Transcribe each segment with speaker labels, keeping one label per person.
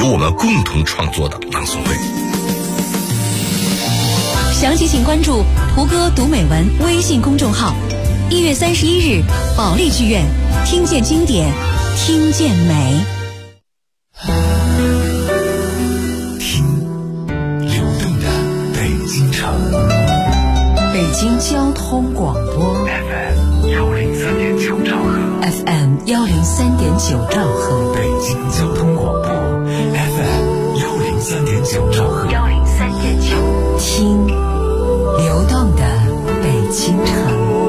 Speaker 1: 由我们共同创作的朗诵会。
Speaker 2: 详情请关注胡歌读美文微信公众号。1月31日，保利剧院，听见经典，听见美。
Speaker 3: 听流动的北京城，
Speaker 2: 北京交通广播
Speaker 3: FM103.9兆赫
Speaker 2: ，FM103.9兆赫，
Speaker 3: 北京交通广播 FM103.9兆赫
Speaker 2: ，103.9，听流动的北京城。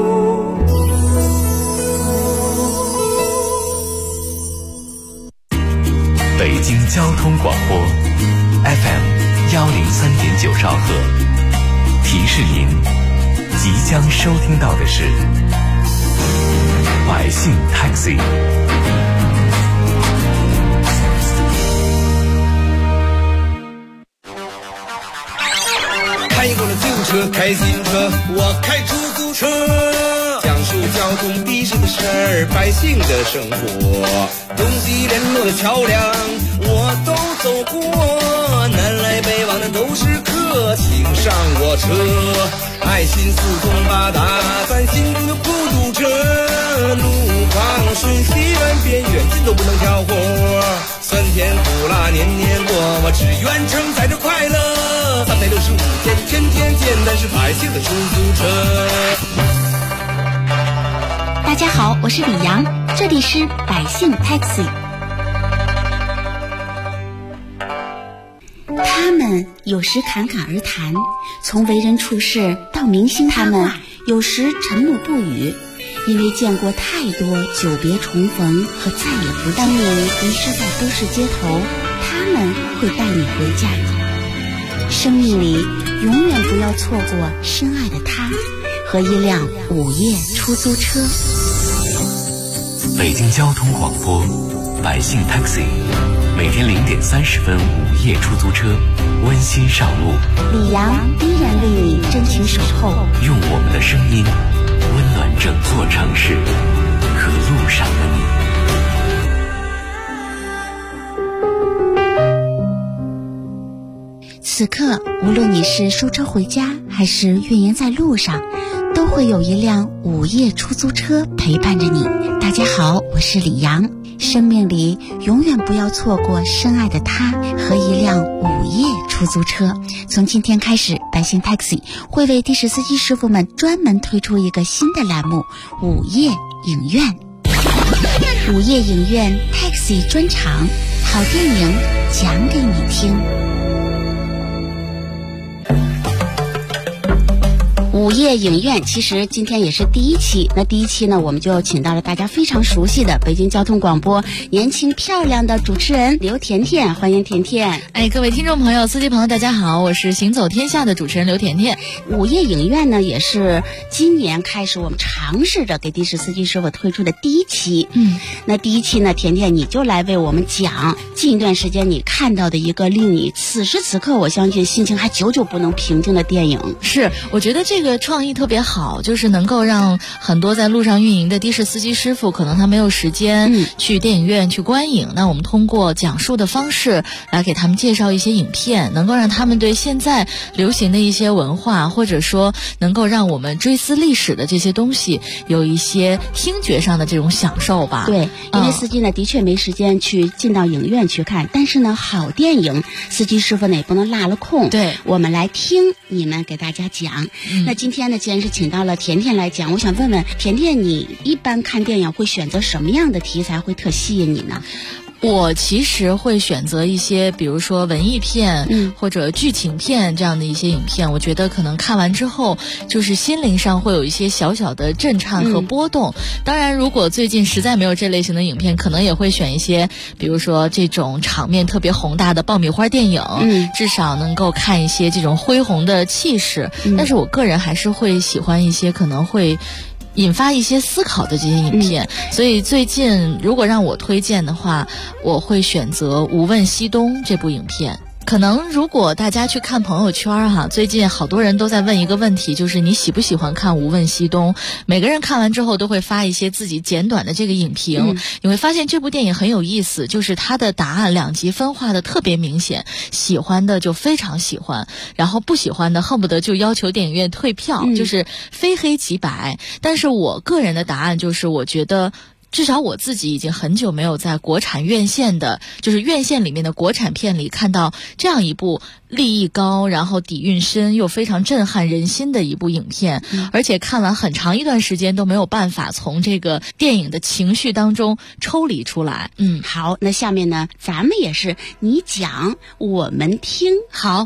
Speaker 3: 北京交通广播 FM103.9兆赫，提示您即将收听到的是百姓 Taxi。
Speaker 4: 开过了旧车，开新车，我开出租车，讲述交通的士的事儿，百姓的生活，东西联络的桥梁我都走过，南来北往的都是客，请上我车，爱心四通八达，咱心中的孤独者，路况瞬息万变，远近都不能挑活，酸甜苦辣年年过，我只愿承载着快乐，365天天天见，但是百姓的出租车。
Speaker 5: 大家好，我是李阳，这里是百姓 Taxi。 他们有时侃侃而谈，从为人处事到明星他们有时沉默不语，因为见过太多久别重逢和再也不见。当你迷失在都市街头，他们会带你回家。生命里永远不要错过深爱的他和一辆午夜出租车。
Speaker 3: 北京交通广播百姓 Taxi， 每天0点30分午夜出租车温馨上路，
Speaker 5: 李阳依然为你真情守候，
Speaker 3: 用我们的声音温暖整座城市和路上的你。
Speaker 5: 此刻无论你是输车回家还是运营在路上，都会有一辆午夜出租车陪伴着你。大家好，我是李阳。生命里永远不要错过深爱的他和一辆午夜出租车。从今天开始，百姓 Taxi 会为的士司机师傅们专门推出一个新的栏目——午夜影院。午夜影院 Taxi 专场，好电影讲给你听。午夜影院其实今天也是第一期，那第一期呢，我们就请到了大家非常熟悉的北京交通广播年轻漂亮的主持人刘甜甜，欢迎甜甜。
Speaker 6: 各位听众朋友、司机朋友，大家好，我是行走天下的主持人刘甜甜。
Speaker 5: 午夜影院呢，也是今年开始我们尝试着给的士司机师傅推出的第一期。那第一期呢，甜甜你就来为我们讲近一段时间你看到的一个令你此时此刻我相信心情还久久不能平静的电影。
Speaker 6: 是，我觉得这个创意特别好，就是能够让很多在路上运营的的士司机师傅，可能他没有时间去电影院去观影，那我们通过讲述的方式来给他们介绍一些影片，能够让他们对现在流行的一些文化，或者说能够让我们追思历史的这些东西有一些听觉上的这种享受吧。
Speaker 5: 对，因为司机呢的确没时间去进到影院去看，但是呢好电影司机师傅呢也不能落了空，
Speaker 6: 对，
Speaker 5: 我们来听你们给大家讲。那今天呢既然是请到了甜甜来讲，我想问问甜甜，你一般看电影会选择什么样的题材会特吸引你呢？
Speaker 6: 我其实会选择一些比如说文艺片或者剧情片这样的一些影片，我觉得可能看完之后就是心灵上会有一些小小的震颤和波动。当然如果最近实在没有这类型的影片，可能也会选一些比如说这种场面特别宏大的爆米花电影，至少能够看一些这种恢宏的气势。但是我个人还是会喜欢一些可能会引发一些思考的这些影片，所以最近如果让我推荐的话，我会选择《无问西东》这部影片。 可能如果大家去看朋友圈哈，最近好多人都在问一个问题，就是你喜不喜欢看《无问西东》？每个人看完之后都会发一些自己简短的这个影评，你会发现这部电影很有意思，就是它的答案两极分化的特别明显，喜欢的就非常喜欢，然后不喜欢的恨不得就要求电影院退票，就是非黑即白。但是我个人的答案就是，我觉得至少我自己已经很久没有在国产院线的，就是院线里面的国产片里看到这样一部立意高，然后底蕴深又非常震撼人心的一部影片，而且看完很长一段时间都没有办法从这个电影的情绪当中抽离出来。
Speaker 5: 好，那下面呢，咱们也是你讲我们听。
Speaker 6: 好。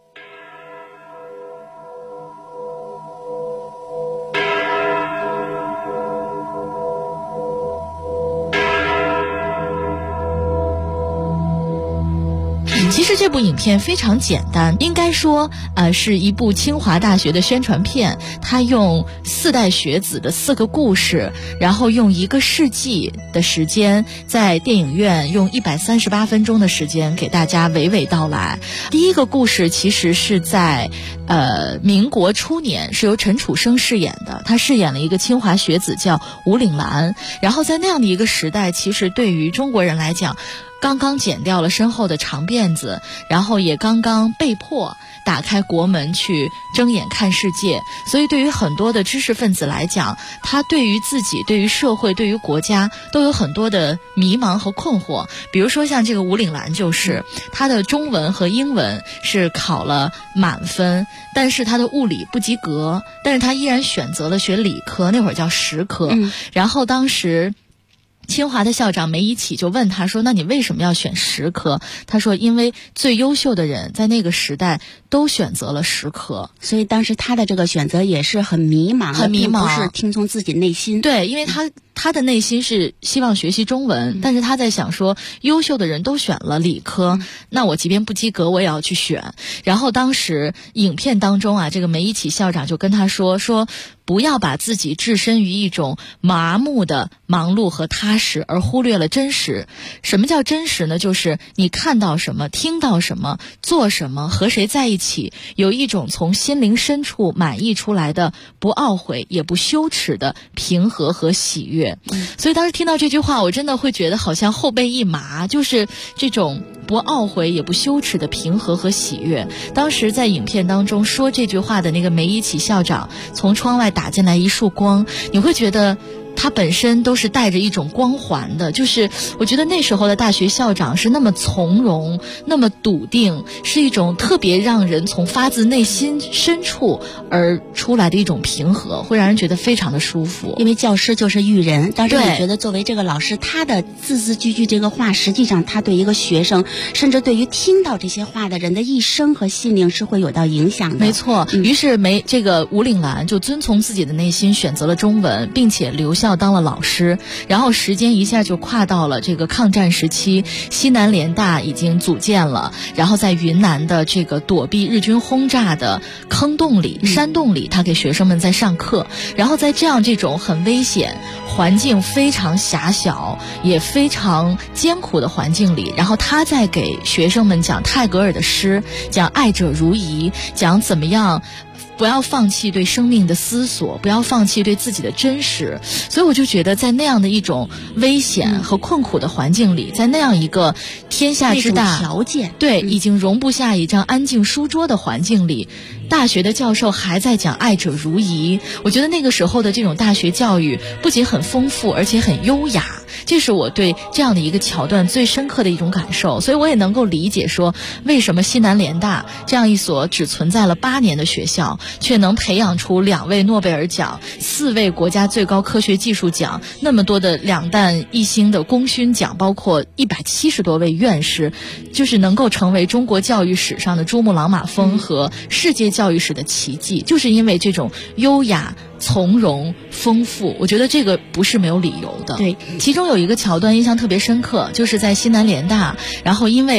Speaker 6: 其实这部影片非常简单，应该说是一部清华大学的宣传片。它用4代学子的4个故事，然后用1个世纪的时间，在电影院用138分钟的时间给大家娓娓道来。第一个故事其实是在民国初年，是由陈楚生饰演的，他饰演了一个清华学子叫吴岭澜。然后在那样的一个时代，其实对于中国人来讲，刚刚剪掉了身后的长辫子，然后也刚刚被迫打开国门去睁眼看世界，所以对于很多的知识分子来讲，他对于自己、对于社会、对于国家都有很多的迷茫和困惑。比如说像这个吴岭澜，就是他的中文和英文是考了满分，但是他的物理不及格，但是他依然选择了学理科，那会儿叫实科。然后当时清华的校长梅贻琦就问他说，那你为什么要选实科？他说因为最优秀的人在那个时代都选择了实科，
Speaker 5: 所以当时他的这个选择也是很迷茫，不是听从自己内心。
Speaker 6: 对，因为他的内心是希望学习中文，但是他在想说，优秀的人都选了理科，那我即便不及格我也要去选。然后当时影片当中这个梅贻琦校长就跟他说不要把自己置身于一种麻木的忙碌和踏实，而忽略了真实。什么叫真实呢？就是你看到什么，听到什么，做什么，和谁在一起，有一种从心灵深处满溢出来的不懊悔也不羞耻的平和和喜悦。所以当时听到这句话，我真的会觉得好像后背一麻，就是这种不懊悔也不羞耻的平和和喜悦。当时在影片当中说这句话的那个梅贻琦校长，从窗外打进来一束光，你会觉得他本身都是带着一种光环的，就是我觉得那时候的大学校长是那么从容，那么笃定，是一种特别让人从发自内心深处而出来的一种平和，会让人觉得非常的舒服。
Speaker 5: 因为教师就是育人，当时你觉得作为这个老师，他的字字句句这个话，实际上他对一个学生，甚至对于听到这些话的人的一生和心灵是会有到影响的。
Speaker 6: 没错，于是这个吴岭澜就遵从自己的内心，选择了中文，并且留校当了老师。然后时间一下就跨到了这个抗战时期，西南联大已经组建了，然后在云南的这个躲避日军轰炸的坑洞里、山洞里，他给学生们在上课。然后在这种很危险、环境非常狭小也非常艰苦的环境里，然后他在给学生们讲泰戈尔的诗，讲爱者如遗，讲怎么样不要放弃对生命的思索，不要放弃对自己的真实。所以我就觉得在那样的一种危险和困苦的环境里，在那样一个天下之大
Speaker 5: 条件，
Speaker 6: 对，已经容不下一张安静书桌的环境里，大学的教授还在讲爱者如遗。我觉得那个时候的这种大学教育不仅很丰富，而且很优雅，这是我对这样的一个桥段最深刻的一种感受。所以我也能够理解说，为什么西南联大这样一所只存在了8年的学校，却能培养出2位诺贝尔奖、4位国家最高科学技术奖，那么多的2弹1星的功勋奖，包括170多位院士，就是能够成为中国教育史上的珠穆朗玛峰和世界教育史的奇迹，就是因为这种优雅、从容、丰富，我觉得这个不是没有理由的。
Speaker 5: 对，
Speaker 6: 其中有一个桥段印象特别深刻，就是在西南联大，然后因为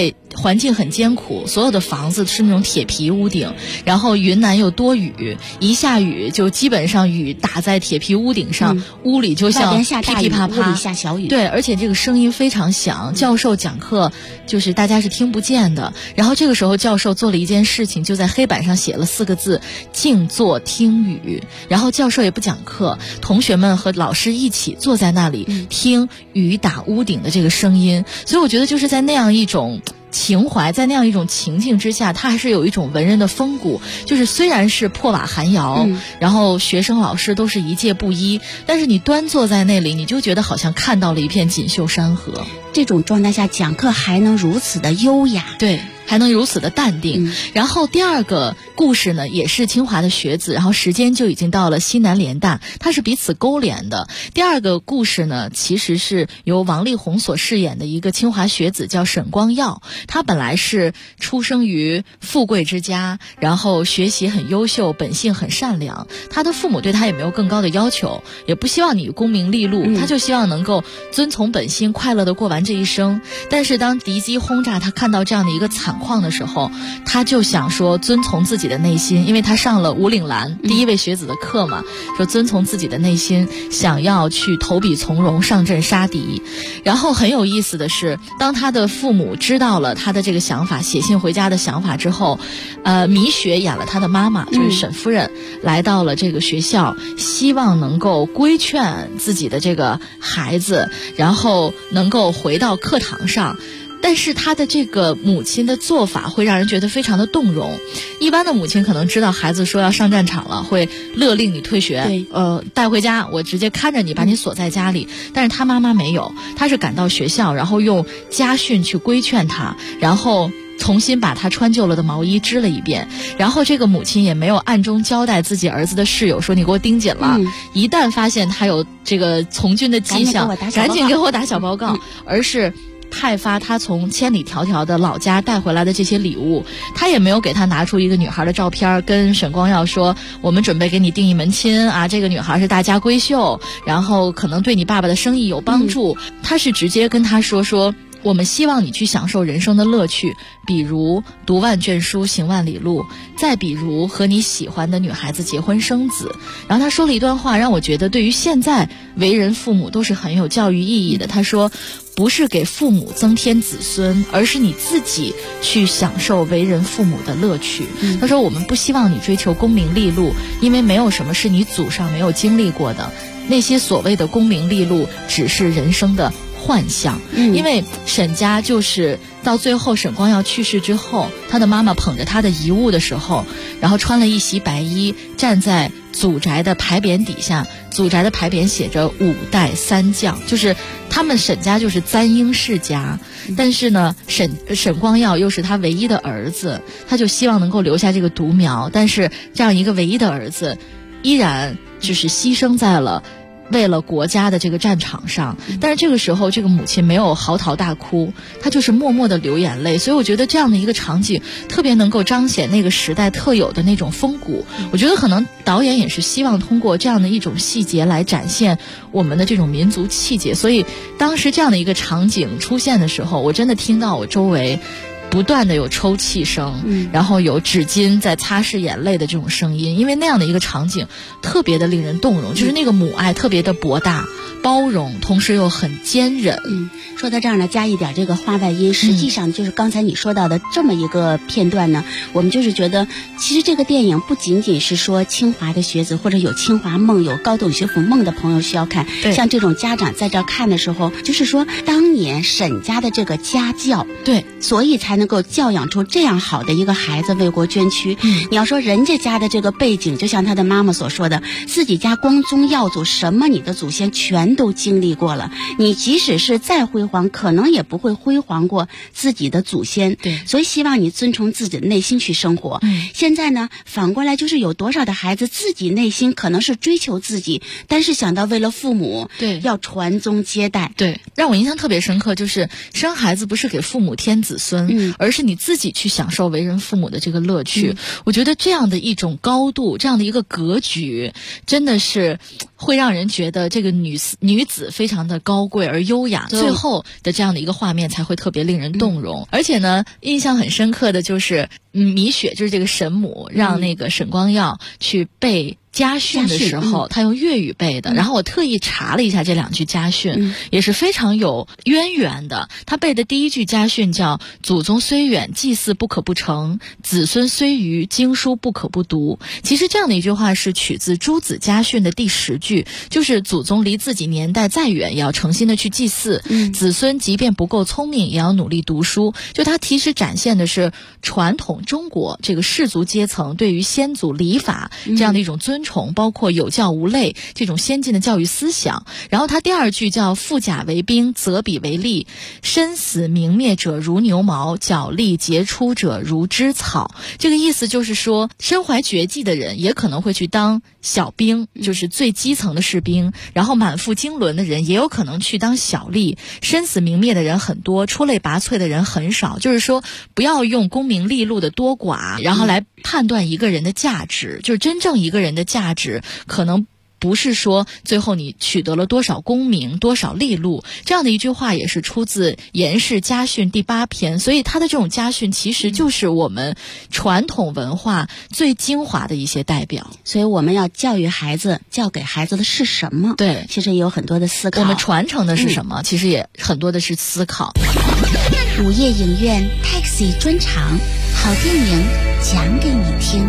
Speaker 6: 环境很艰苦，所有的房子是那种铁皮屋顶，然后云南又多雨，一下雨就基本上雨打在铁皮屋顶上，屋里就像噼噼啪啪，
Speaker 5: 屋里下小雨。
Speaker 6: 对，而且这个声音非常响，教授讲课就是大家是听不见的。然后这个时候教授做了一件事情，就在黑板上写了4个字：静坐听雨。然后教授也不讲课，同学们和老师一起坐在那里听雨打屋顶的这个声音。所以我觉得就是在那样一种情怀，在那样一种情境之下，他还是有一种文人的风骨，就是虽然是破瓦寒窑，然后学生老师都是一介布衣，但是你端坐在那里，你就觉得好像看到了一片锦绣山河。
Speaker 5: 这种状态下讲课还能如此的优雅，
Speaker 6: 对，还能如此的淡定。然后第二个故事呢，也是清华的学子，然后时间就已经到了西南联大，它是彼此勾连的。第二个故事呢，其实是由王力宏所饰演的一个清华学子，叫沈光耀。他本来是出生于富贵之家，然后学习很优秀，本性很善良。他的父母对他也没有更高的要求，也不希望你功名利禄，他就希望能够遵从本心，快乐的过完这一生。但是当敌机轰炸，他看到这样的一个惨况的时候，他就想说遵从自己的内心，因为他上了吴岭澜第一位学子的课嘛，说遵从自己的内心，想要去投笔从戎，上阵杀敌。然后很有意思的是，当他的父母知道了他的这个想法，写信回家的想法之后，米雪演了他的妈妈，就是沈夫人，来到了这个学校，希望能够规劝自己的这个孩子，然后能够回到课堂上。但是他的这个母亲的做法会让人觉得非常的动容。一般的母亲可能知道孩子说要上战场了，会勒令你退学，带回家，我直接看着你，把你锁在家里。但是他妈妈没有，他是赶到学校，然后用家训去规劝他，然后重新把他穿旧了的毛衣织了一遍。然后这个母亲也没有暗中交代自己儿子的室友说你给我盯紧了，一旦发现他有这个从军的迹象，赶紧给我打小报告，而是派发他从千里迢迢的老家带回来的这些礼物。他也没有给他拿出一个女孩的照片，跟沈光耀说我们准备给你定一门亲啊，这个女孩是大家闺秀，然后可能对你爸爸的生意有帮助。他是直接跟他说我们希望你去享受人生的乐趣，比如读万卷书行万里路，再比如和你喜欢的女孩子结婚生子。然后他说了一段话，让我觉得对于现在为人父母都是很有教育意义的。他说不是给父母增添子孙，而是你自己去享受为人父母的乐趣。他说我们不希望你追求功名利禄，因为没有什么是你祖上没有经历过的，那些所谓的功名利禄只是人生的幻象。因为沈家就是到最后沈光耀去世之后，他的妈妈捧着他的遗物的时候，然后穿了一袭白衣，站在祖宅的牌匾底下，祖宅的牌匾写着5代3将，就是他们沈家就是簪缨世家。但是呢，沈光耀又是他唯一的儿子，他就希望能够留下这个独苗，但是这样一个唯一的儿子依然就是牺牲在了为了国家的这个战场上。但是这个时候这个母亲没有嚎啕大哭，她就是默默地流眼泪。所以我觉得这样的一个场景特别能够彰显那个时代特有的那种风骨。我觉得可能导演也是希望通过这样的一种细节来展现我们的这种民族气节。所以当时这样的一个场景出现的时候，我真的听到我周围不断的有抽泣声，然后有纸巾在擦拭眼泪的这种声音。因为那样的一个场景特别的令人动容，就是那个母爱特别的博大包容，同时又很坚忍。
Speaker 5: 说到这儿呢，加一点这个话外音，实际上就是刚才你说到的这么一个片段呢，我们就是觉得其实这个电影不仅仅是说清华的学子或者有清华梦有高等学府梦的朋友需要看，像这种家长在这看的时候，就是说当年沈家的这个家教，
Speaker 6: 对，
Speaker 5: 所以才能够教养出这样好的一个孩子为国捐躯。你要说人家家的这个背景，就像他的妈妈所说的，自己家光宗耀祖，什么你的祖先全都经历过了，你即使是再辉煌，可能也不会辉煌过自己的祖先。
Speaker 6: 对，
Speaker 5: 所以希望你遵从自己的内心去生活。现在呢，反过来就是有多少的孩子自己内心可能是追求自己，但是想到为了父母，
Speaker 6: 对，
Speaker 5: 要传宗接代。
Speaker 6: 对，让我印象特别深刻，就是生孩子不是给父母添子孙，而是你自己去享受为人父母的这个乐趣。我觉得这样的一种高度，这样的一个格局，真的是会让人觉得这个女子非常的高贵而优雅，最后的这样的一个画面才会特别令人动容。而且呢，印象很深刻的就是米雪，就是这个沈母，让那个沈光耀去背家训的时候，他用粤语背的。然后我特意查了一下这2句家训，也是非常有渊源的。他背的第一句家训叫“祖宗虽远，祭祀不可不成；子孙虽愚，经书不可不读”。其实这样的一句话是取自诸子家训的第10句，就是祖宗离自己年代再远，也要诚心的去祭祀；子孙即便不够聪明，也要努力读书。就他其实展现的是传统中国这个士族阶层对于先祖礼法这样的一种尊崇，包括有教无类这种先进的教育思想。然后他第2句叫富甲为兵，择彼为吏，身死明灭者如牛毛，角力杰出者如枝草。这个意思就是说，身怀绝技的人也可能会去当小兵，就是最基层的士兵，然后满腹经纶的人也有可能去当小吏，身死明灭的人很多，出类拔萃的人很少。就是说不要用功名利禄的多寡然后来判断一个人的价值，就是真正一个人的价值可能不是说最后你取得了多少功名多少利禄。这样的一句话也是出自颜氏家训第8篇，所以他的这种家训其实就是我们传统文化最精华的一些代表。
Speaker 5: 所以我们要教育孩子，教给孩子的是什么？
Speaker 6: 对，
Speaker 5: 其实也有很多的思考。
Speaker 6: 我们传承的是什么？其实也很多的是思考。
Speaker 5: 午夜影院 Taxi 专场，好电影讲给你听。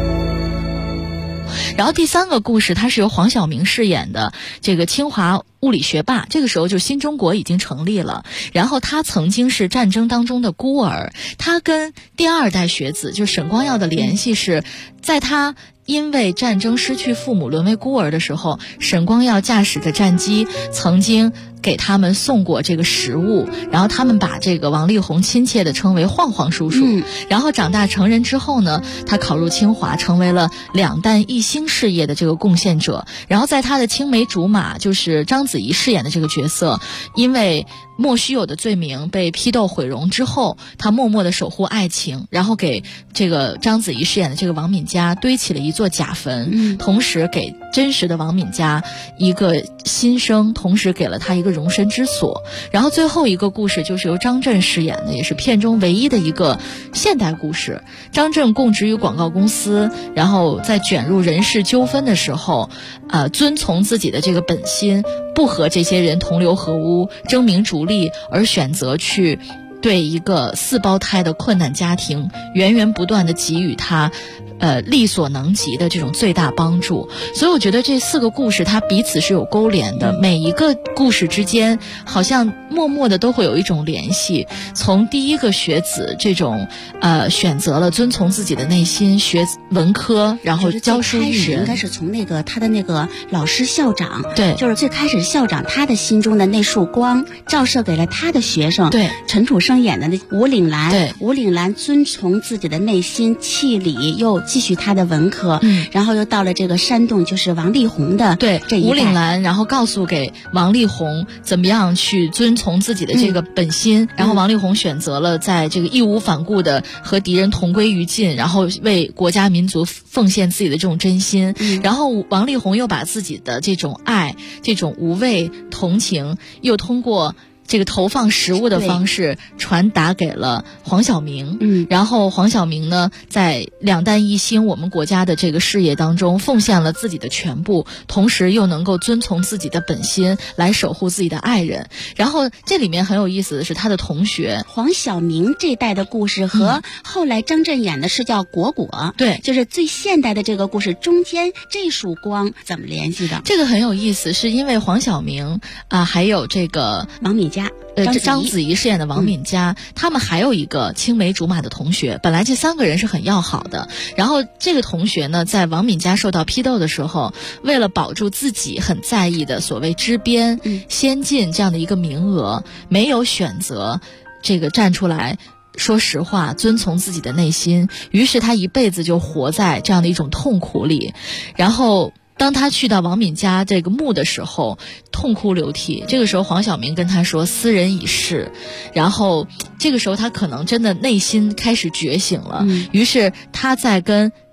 Speaker 6: 然后第3个故事，它是由黄晓明饰演的这个清华物理学霸。这个时候就新中国已经成立了，然后他曾经是战争当中的孤儿。他跟第2代学子就沈光耀的联系是在他因为战争失去父母沦为孤儿的时候，沈光耀驾驶着战机曾经给他们送过这个食物，然后他们把这个王力宏亲切地称为晃晃叔叔。然后长大成人之后呢，他考入清华，成为了2弹一星事业的这个贡献者。然后在他的青梅竹马，就是章子怡饰演的这个角色，因为莫须有的罪名被批斗毁容之后，他默默地守护爱情，然后给这个章子怡饰演的这个王敏佳堆起了一座假坟，同时给真实的王敏佳一个新生，同时给了他一个容身之所。然后最后一个故事就是由张震饰演的，也是片中唯一的一个现代故事。张震供职于广告公司，然后在卷入人事纠纷的时候，遵从自己的这个本心，不和这些人同流合污，争名逐利，而选择去对一个4胞胎的困难家庭源源不断地给予他力所能及的这种最大帮助。所以我觉得这4个故事它彼此是有勾连的，每一个故事之间好像默默的都会有一种联系。从第1个学子这种选择了遵从自己的内心，学文科，然后教书育人，
Speaker 5: 应该是从他的那个老师校长，
Speaker 6: 对，
Speaker 5: 就是最开始校长他的心中的那束光照射给了他的学生。
Speaker 6: 对，
Speaker 5: 陈楚生演的那吴岭澜，
Speaker 6: 对，
Speaker 5: 吴岭澜遵从自己的内心气理，又继续他的文科，然后又到了这个山洞，就是王力宏的
Speaker 6: 对
Speaker 5: 这一代。
Speaker 6: 吴岭澜然后告诉给王力宏怎么样去遵从自己的这个本心，然后王力宏选择了在这个义无反顾的和敌人同归于尽，然后为国家民族奉献自己的这种真心，然后王力宏又把自己的这种爱，这种无畏同情，又通过这个投放食物的方式传达给了黄晓明。然后黄晓明呢，在2弹一星我们国家的这个事业当中奉献了自己的全部，同时又能够遵从自己的本心来守护自己的爱人。然后这里面很有意思的是他的同学
Speaker 5: 黄晓明这代的故事和后来张震演的是叫果果，
Speaker 6: 对，
Speaker 5: 就是最现代的这个故事中间这束光怎么联系的？
Speaker 6: 这个很有意思，是因为黄晓明还有这个
Speaker 5: 王敏佳，
Speaker 6: 章子怡饰演的王敏佳，他们还有一个青梅竹马的同学，本来这3个人是很要好的。然后这个同学呢，在王敏佳受到批斗的时候，为了保住自己很在意的所谓支边、先进这样的一个名额，没有选择这个站出来说实话，遵从自己的内心，于是他一辈子就活在这样的一种痛苦里。然后当他去到王敏佳这个墓的时候，痛哭流涕。这个时候黄晓明跟他说斯人已逝，然后这个时候他可能真的内心开始觉醒了，于是他在跟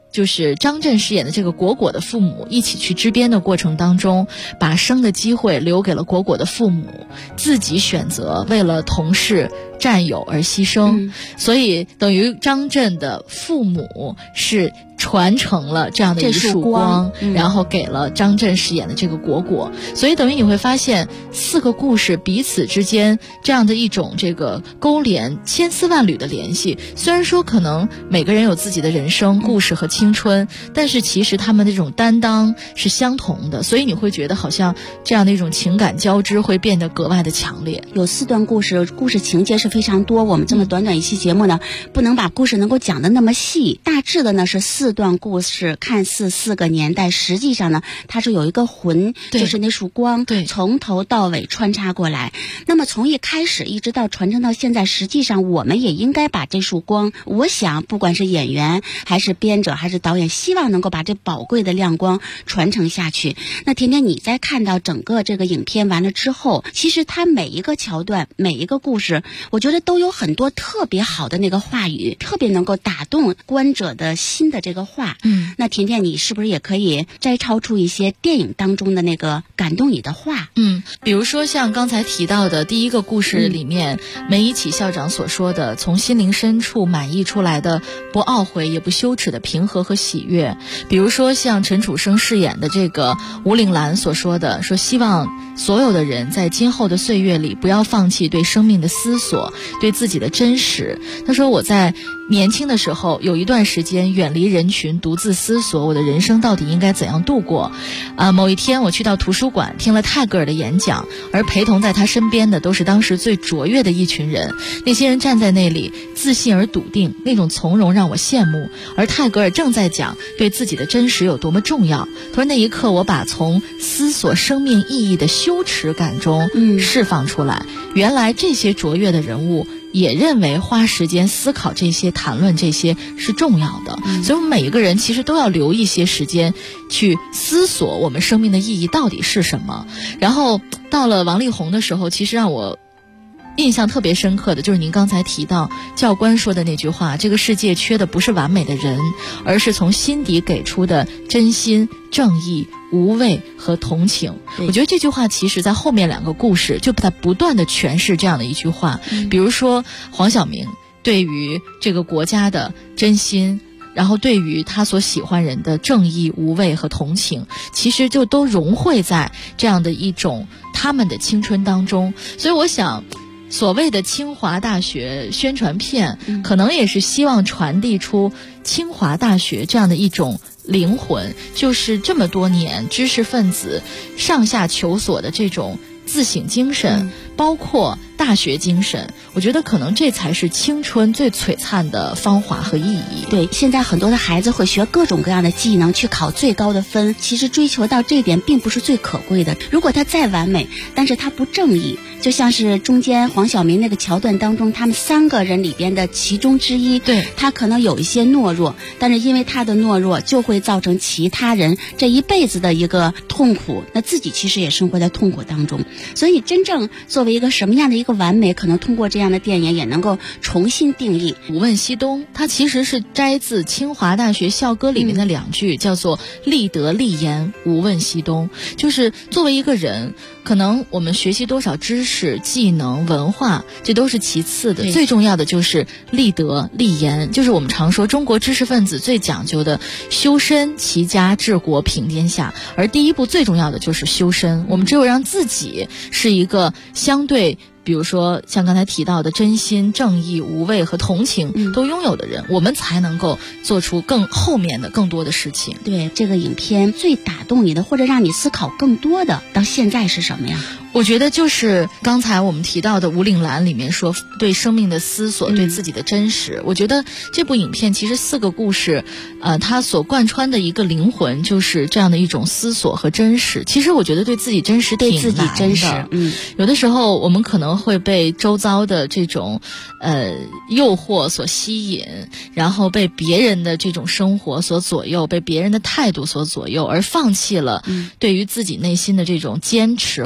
Speaker 6: 就是张震饰演的这个果果的父母一起去支边的过程当中，把生的机会留给了果果的父母，自己选择为了同事战友而牺牲，所以等于张震的父母是传承了这样的一束光，然后给了张震饰演的这个果果，所以等于你会发现4个故事彼此之间这样的一种这个勾连，千丝万缕的联系。虽然说可能每个人有自己的人生故事和青春，但是其实他们的这种担当是相同的，所以你会觉得好像这样的一种情感交织会变得格外的强烈。
Speaker 5: 有4段故事，故事情节是非常多，我们这么短短一期节目呢，不能把故事能够讲得那么细。大致的呢是4段故事，看似4个年代，实际上呢它是有一个魂，就是那束光，从头到尾穿插过来。那么从一开始一直到传承到现在，实际上我们也应该把这束光，我想不管是演员还是编者还是导演，希望能够把这宝贵的亮光传承下去。那甜甜，你在看到整个这个影片完了之后，其实它每一个桥段每一个故事，我觉得都有很多特别好的那个话语，特别能够打动观者的心的这个话。那甜甜，你是不是也可以摘抄出一些电影当中的那个感动你的话？
Speaker 6: 比如说像刚才提到的第一个故事里面，梅贻琦校长所说的从心灵深处满溢出来的不懊悔也不羞耻的平和和喜悦。比如说像陈楚生饰演的这个吴岭澜所说的，说希望所有的人在今后的岁月里不要放弃对生命的思索，对自己的真实。他说我在年轻的时候有一段时间远离人群，独自思索我的人生到底应该怎样度过。某一天我去到图书馆听了泰戈尔的演讲，而陪同在他身边的都是当时最卓越的一群人，那些人站在那里自信而笃定，那种从容让我羡慕。而泰戈尔正在讲对自己的真实有多么重要。他说那一刻我把从思索生命意义的羞耻感中释放出来，原来这些卓越的人物也认为花时间思考这些谈论这些是重要的。所以我们每一个人其实都要留一些时间去思索我们生命的意义到底是什么。然后到了王力宏的时候，其实让我印象特别深刻的就是您刚才提到教官说的那句话，这个世界缺的不是完美的人，而是从心底给出的真心、正义、无畏和同情。我觉得这句话其实在后面2个故事就在不断的诠释这样的一句话。比如说黄晓明对于这个国家的真心，然后对于他所喜欢人的正义、无畏和同情，其实就都融汇在这样的一种他们的青春当中。所以我想所谓的清华大学宣传片，可能也是希望传递出清华大学这样的一种灵魂，就是这么多年知识分子上下求索的这种自省精神，包括大学精神，我觉得可能这才是青春最璀璨的芳华和意义。
Speaker 5: 对，现在很多的孩子会学各种各样的技能去考最高的分，其实追求到这一点并不是最可贵的。如果他再完美，但是他不正义，就像是中间黄晓明那个桥段当中，他们3个人里边的其中之一，他可能有一些懦弱，但是因为他的懦弱就会造成其他人这一辈子的一个痛苦，那自己其实也生活在痛苦当中。所以真正作为一个什么样的一个完美，可能通过这样的电影也能够重新定义。
Speaker 6: 无问西东它其实是摘自清华大学校歌里面的2句，叫做立德立言无问西东。就是作为一个人，可能我们学习多少知识、技能、文化，这都是其次的，最重要的就是立德立言。就是我们常说中国知识分子最讲究的修身齐家治国平天下，而第一步最重要的就是修身。我们只有让自己是一个相对比如说像刚才提到的真心、正义、无畏和同情都拥有的人，我们才能够做出更后面的更多的事情。
Speaker 5: 对，这个影片最打动你的或者让你思考更多的到现在是什么呀？
Speaker 6: 我觉得就是刚才我们提到的吴岭澜里面说对生命的思索，对自己的真实。我觉得这部影片其实4个故事它所贯穿的一个灵魂就是这样的一种思索和真实。其实我觉得对自己真实挺难的，对自己真实有的时候我们可能会被周遭的这种诱惑所吸引，然后被别人的这种生活所左右，被别人的态度所左右，而放弃了对于自己内心的这种坚持和真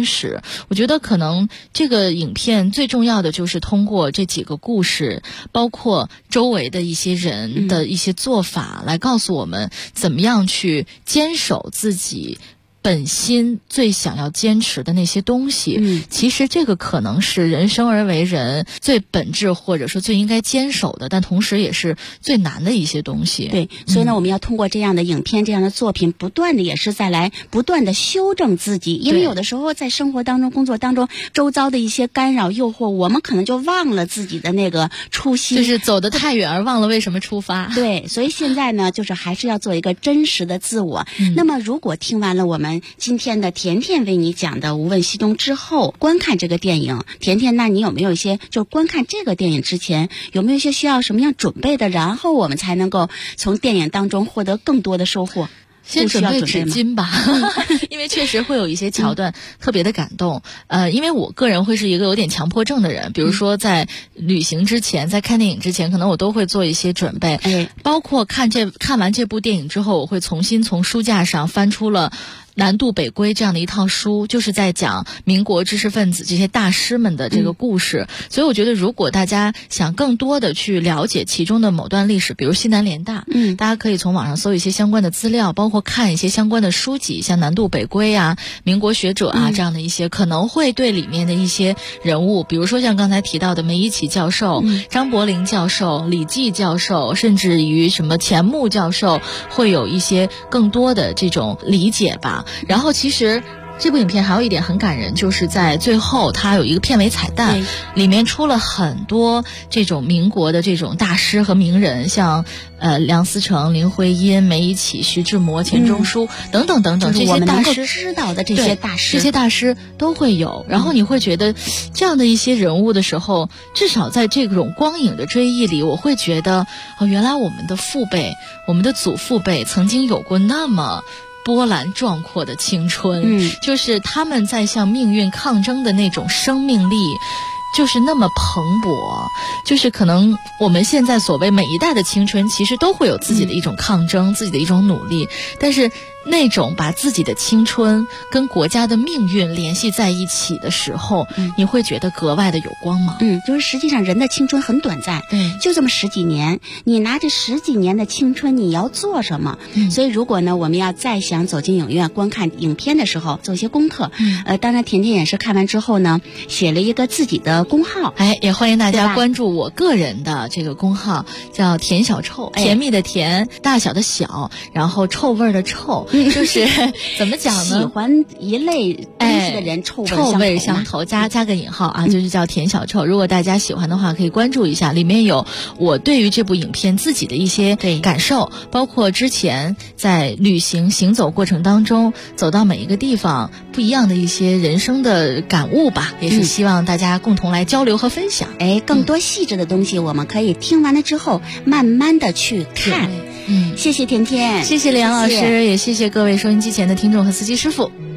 Speaker 6: 真实。我觉得可能这个影片最重要的就是通过这几个故事，包括周围的一些人的一些做法，来告诉我们怎么样去坚守自己本心最想要坚持的那些东西。其实这个可能是人生而为人最本质或者说最应该坚守的，但同时也是最难的一些东西。
Speaker 5: 对，所以呢，我们要通过这样的影片、这样的作品，不断的也是再来不断的修正自己。因为有的时候在生活当中、工作当中，周遭的一些干扰、诱惑，我们可能就忘了自己的那个初心，
Speaker 6: 就是走得太远而忘了为什么出发。
Speaker 5: 对，所以现在呢，就是还是要做一个真实的自我。那么，如果听完了我们今天的甜甜为你讲的《无问西东》之后，观看这个电影，甜甜，那你有没有一些就观看这个电影之前有没有一些需要什么样准备的，然后我们才能够从电影当中获得更多的收获？
Speaker 6: 先准备纸巾吧，因为确实会有一些桥段特别的感动。因为我个人会是一个有点强迫症的人，比如说在旅行之前，在看电影之前，可能我都会做一些准备，包括看完这部电影之后，我会重新从书架上翻出了南渡北归这样的一套书，就是在讲民国知识分子这些大师们的这个故事。所以我觉得如果大家想更多的去了解其中的某段历史，比如西南联大，大家可以从网上搜一些相关的资料，包括看一些相关的书籍，像南渡北归啊、民国学者啊这样的一些，可能会对里面的一些人物，比如说像刚才提到的梅贻琦教授、张伯苓教授、李济教授，甚至于什么钱穆教授，会有一些更多的这种理解吧。然后其实这部影片还有一点很感人，就是在最后它有一个片尾彩蛋，里面出了很多这种民国的这种大师和名人，像梁思成、林徽因、梅贻琦、徐志摩、钱钟书等等等等，这些大师
Speaker 5: 知道的这些大师，
Speaker 6: 这些大师都会有。然后你会觉得这样的一些人物的时候，至少在这种光影的追忆里，我会觉得原来我们的父辈、我们的祖父辈曾经有过那么波澜壮阔的青春，就是他们在向命运抗争的那种生命力就是那么蓬勃，就是可能我们现在所谓每一代的青春其实都会有自己的一种抗争，自己的一种努力，但是那种把自己的青春跟国家的命运联系在一起的时候，你会觉得格外的有光芒。
Speaker 5: 就是实际上人的青春很短暂，就这么10几年，你拿着10几年的青春，你要做什么？所以如果呢，我们要再想走进影院观看影片的时候，做一些功课。当然甜甜也是看完之后呢，写了一个自己的公号，
Speaker 6: 也欢迎大家关注我个人的这个公号，叫甜小臭，甜蜜的甜，大小的小，然后臭味的臭。就是怎么讲呢？
Speaker 5: 喜欢一类东西的人，臭味相投，
Speaker 6: 加个引号啊，就是叫甜小臭。如果大家喜欢的话，可以关注一下，里面有我对于这部影片自己的一些感受，包括之前在行走过程当中，走到每一个地方不一样的一些人生的感悟吧，也是希望大家共同来交流和分享。
Speaker 5: 更多细致的东西，我们可以听完了之后慢慢的去看。谢谢甜甜，
Speaker 6: 谢谢李阳老师，也谢谢各位收音机前的听众和司机师傅。